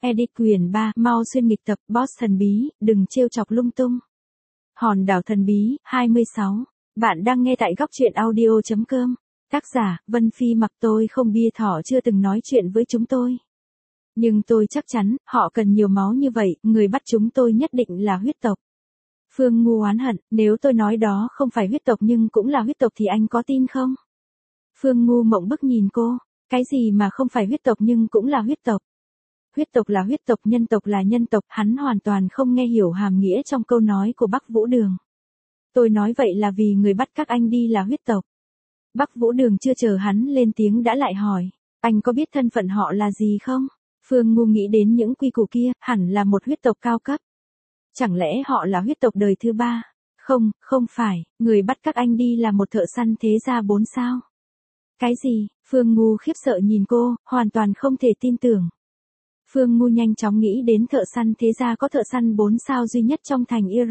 Edit quyền 3, mau xuyên nghịch tập, boss thần bí, đừng trêu chọc lung tung. Hòn đảo thần bí, 26. Bạn đang nghe tại góc truyện audio.com. Tác giả, Vân Phi Mặc. Tôi không bia thỏ chưa từng nói chuyện với chúng tôi. Nhưng tôi chắc chắn, họ cần nhiều máu như vậy, người bắt chúng tôi nhất định là huyết tộc. Phương Ngu oán hận, nếu tôi nói đó không phải huyết tộc nhưng cũng là huyết tộc thì anh có tin không? Phương Ngu mộng bức nhìn cô, cái gì mà không phải huyết tộc nhưng cũng là huyết tộc? Huyết tộc là huyết tộc, nhân tộc là nhân tộc, hắn hoàn toàn không nghe hiểu hàm nghĩa trong câu nói của Bắc Vũ Đường. Tôi nói vậy là vì người bắt các anh đi là huyết tộc. Bắc Vũ Đường chưa chờ hắn lên tiếng đã lại hỏi, anh có biết thân phận họ là gì không? Phương Ngu nghĩ đến những quy củ kia, hẳn là một huyết tộc cao cấp. Chẳng lẽ họ là huyết tộc đời thứ 3? Không, không phải, người bắt các anh đi là một thợ săn thế gia 4 sao. Cái gì? Phương Ngu khiếp sợ nhìn cô, hoàn toàn không thể tin tưởng. Phương Ngu nhanh chóng nghĩ đến thợ săn thế gia có thợ săn 4 sao duy nhất trong thành Ir.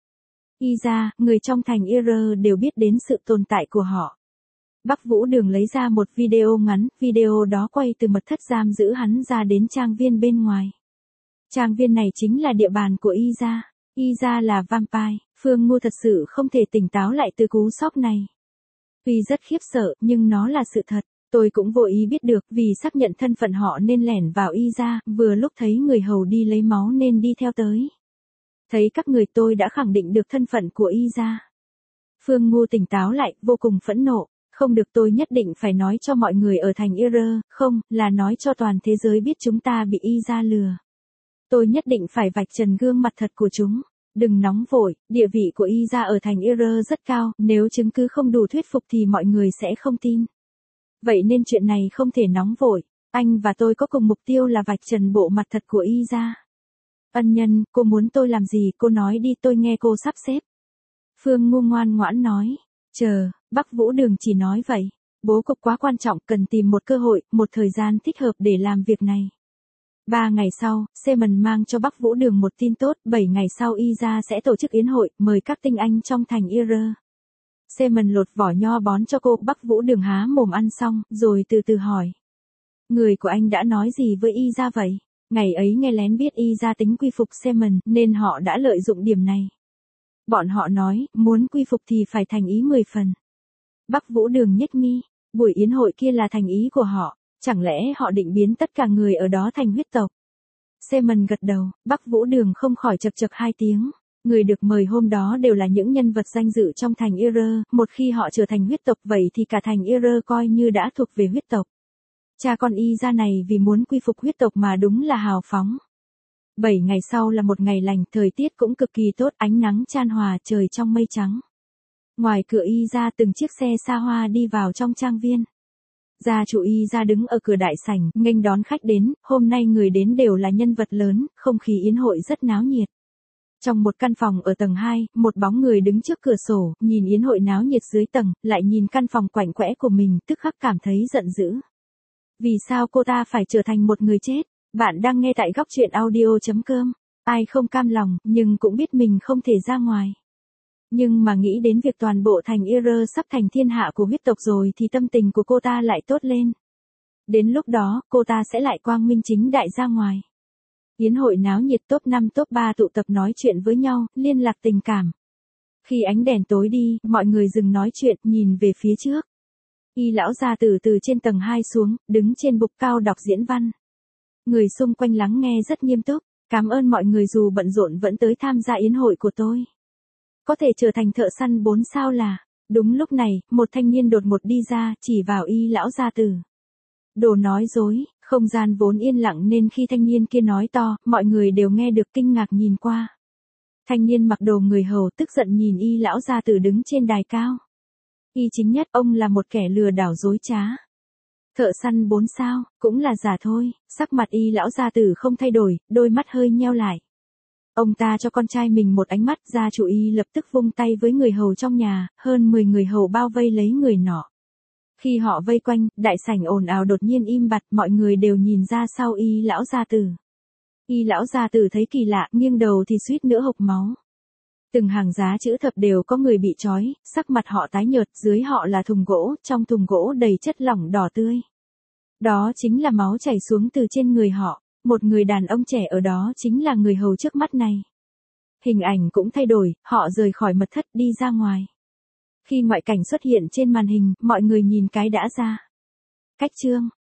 Y ra, người trong thành Ir đều biết đến sự tồn tại của họ. Bắc Vũ Đường lấy ra một video ngắn, video đó quay từ mật thất giam giữ hắn ra đến trang viên bên ngoài. Trang viên này chính là địa bàn của Y ra. Y ra là vampire, Phương Ngu thật sự không thể tỉnh táo lại từ cú sốc này. Tuy rất khiếp sợ, nhưng nó là sự thật. Tôi cũng vô ý biết được, vì xác nhận thân phận họ nên lẻn vào Y ra, vừa lúc thấy người hầu đi lấy máu nên đi theo tới. Thấy các người tôi đã khẳng định được thân phận của Y ra. Phương Ngu tỉnh táo lại, vô cùng phẫn nộ. Không được, tôi nhất định phải nói cho mọi người ở thành Ir, không, là nói cho toàn thế giới biết chúng ta bị Y ra lừa. Tôi nhất định phải vạch trần gương mặt thật của chúng. Đừng nóng vội, địa vị của Y ra ở thành Ir rất cao, nếu chứng cứ không đủ thuyết phục thì mọi người sẽ không tin. Vậy nên chuyện này không thể nóng vội, anh và tôi có cùng mục tiêu là vạch trần bộ mặt thật của Y ra. Ân nhân, cô muốn tôi làm gì, cô nói đi, tôi nghe cô sắp xếp. Phương Ngu ngoan ngoãn nói, chờ, Bắc Vũ Đường chỉ nói vậy. Bố cục quá quan trọng, cần tìm một cơ hội, một thời gian thích hợp để làm việc này. 3 ngày sau, Simon mang cho Bắc Vũ Đường một tin tốt, 7 ngày sau Y ra sẽ tổ chức yến hội, mời các tinh anh trong thành Ir. Simon lột vỏ nho bón cho cô, Bắc Vũ Đường há mồm ăn xong, rồi từ từ hỏi. Người của anh đã nói gì với Y ra vậy? Ngày ấy nghe lén biết Y ra tính quy phục Simon, nên họ đã lợi dụng điểm này. Bọn họ nói, muốn quy phục thì phải thành ý 10 phần. Bắc Vũ Đường nhếch mi, buổi yến hội kia là thành ý của họ, chẳng lẽ họ định biến tất cả người ở đó thành huyết tộc? Simon gật đầu, Bắc Vũ Đường không khỏi chậc chậc 2 tiếng. Người được mời hôm đó đều là những nhân vật danh dự trong thành Ir, một khi họ trở thành huyết tộc vậy thì cả thành Ir coi như đã thuộc về huyết tộc. Cha con Y ra này vì muốn quy phục huyết tộc mà đúng là hào phóng. 7 ngày sau là một ngày lành, thời tiết cũng cực kỳ tốt, ánh nắng chan hòa, trời trong mây trắng. Ngoài cửa Y ra từng chiếc xe xa hoa đi vào trong trang viên. Gia chủ Y ra đứng ở cửa đại sảnh, nghênh đón khách đến, hôm nay người đến đều là nhân vật lớn, không khí yến hội rất náo nhiệt. Trong một căn phòng ở tầng 2, một bóng người đứng trước cửa sổ, nhìn yến hội náo nhiệt dưới tầng, lại nhìn căn phòng quạnh quẽ của mình, tức khắc cảm thấy giận dữ. Vì sao cô ta phải trở thành một người chết? Bạn đang nghe tại góc truyện audio.com. Ai không cam lòng, nhưng cũng biết mình không thể ra ngoài. Nhưng mà nghĩ đến việc toàn bộ thành Ir sắp thành thiên hạ của huyết tộc rồi thì tâm tình của cô ta lại tốt lên. Đến lúc đó, cô ta sẽ lại quang minh chính đại ra ngoài. Yến hội náo nhiệt, top 5 top 3 tụ tập nói chuyện với nhau, liên lạc tình cảm. Khi ánh đèn tối đi, mọi người dừng nói chuyện, nhìn về phía trước. Y lão gia tử từ trên tầng 2 xuống, đứng trên bục cao đọc diễn văn. Người xung quanh lắng nghe rất nghiêm túc, cảm ơn mọi người dù bận rộn vẫn tới tham gia yến hội của tôi. Có thể trở thành thợ săn 4 sao là. Đúng lúc này, một thanh niên đột ngột đi ra, chỉ vào Y lão gia tử. Đồ nói dối, không gian vốn yên lặng nên khi thanh niên kia nói to, mọi người đều nghe được kinh ngạc nhìn qua. Thanh niên mặc đồ người hầu tức giận nhìn Y lão gia tử đứng trên đài cao. Y chính nhất, ông là một kẻ lừa đảo dối trá. Thợ săn 4 sao, cũng là giả thôi, sắc mặt Y lão gia tử không thay đổi, đôi mắt hơi nheo lại. Ông ta cho con trai mình một ánh mắt, gia chủ Y lập tức vung tay với người hầu trong nhà, hơn 10 người hầu bao vây lấy người nọ. Khi họ vây quanh, đại sảnh ồn ào đột nhiên im bặt, mọi người đều nhìn ra sau Y lão gia tử. Y lão gia tử thấy kỳ lạ, nghiêng đầu thì suýt nữa hộc máu. Từng hàng giá chữ thập đều có người bị trói, sắc mặt họ tái nhợt, dưới họ là thùng gỗ, trong thùng gỗ đầy chất lỏng đỏ tươi. Đó chính là máu chảy xuống từ trên người họ. một người đàn ông trẻ ở đó chính là người hầu trước mắt này. Hình ảnh cũng thay đổi, họ rời khỏi mật thất đi ra ngoài. Khi ngoại cảnh xuất hiện trên màn hình, mọi người nhìn cái đã ra. Cách chương